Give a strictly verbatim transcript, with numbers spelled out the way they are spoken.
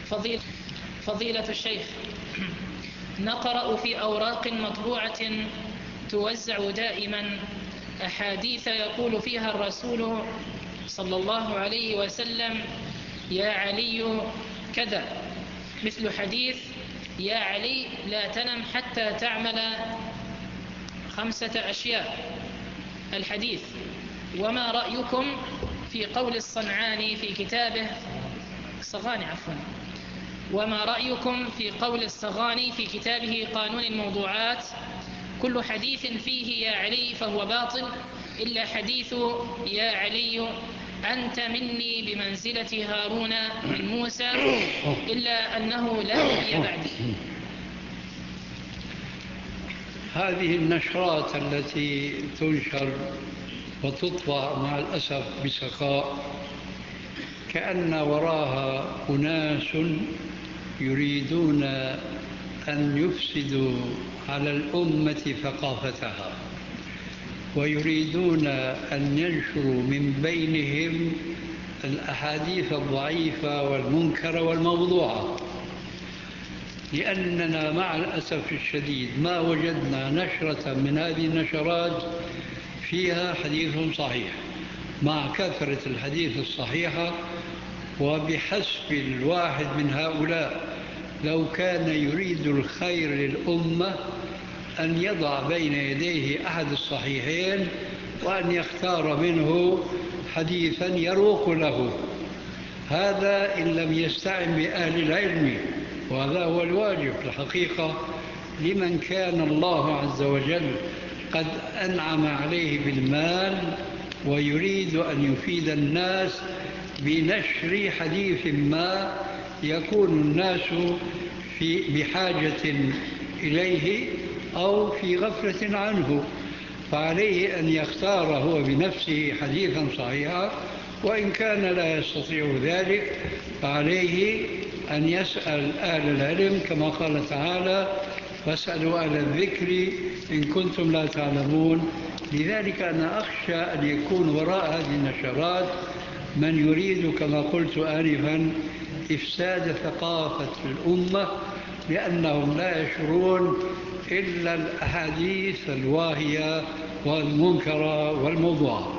فضيلة, فضيلة الشيخ، نقرأ في أوراق مطبوعة توزع دائما أحاديث يقول فيها الرسول صلى الله عليه وسلم: يا علي كذا، مثل حديث: يا علي لا تنم حتى تعمل خمسة أشياء. الحديث: وما رأيكم في قول الصنعاني في كتابه الصغاني عفوا وما رأيكم في قول الصغاني في كتابه قانون الموضوعات: كل حديث فيه يا علي فهو باطل إلا حديث يا علي أنت مني بمنزلة هارون من موسى إلا أنه لا نبي بعدي. هذه النشرات التي تنشر وتطبع مع الأسف بسخاء كأن وراها أناس يريدون أن يفسدوا على الأمة ثقافتها، ويريدون أن ينشروا من بينهم الأحاديث الضعيفة والمنكرة والموضوعة، لأننا مع الأسف الشديد ما وجدنا نشرة من هذه النشرات فيها حديث صحيح، مع كثرة الحديث الصحيحة. وبحسب الواحد من هؤلاء لو كان يريد الخير للأمة أن يضع بين يديه أحد الصحيحين وأن يختار منه حديثا يروق له، هذا إن لم يستعن بأهل العلم، وهذا هو الواجب الحقيقة لمن كان الله عز وجل قد أنعم عليه بالمال ويريد أن يفيد الناس بنشر حديث ما يكون الناس في بحاجة إليه أو في غفلة عنه، فعليه أن يختار هو بنفسه حديثا صحيحا، وإن كان لا يستطيع ذلك فعليه أن يسأل أهل العلم كما قال تعالى: فاسألوا أهل الذكر إن كنتم لا تعلمون. لذلك أنا أخشى أن يكون وراء هذه النشرات من يريد كما قلت آنفا إفساد ثقافة الأمة، لأنهم لا يشرون إلا الأحاديث الواهية والمنكرة والموضوعة.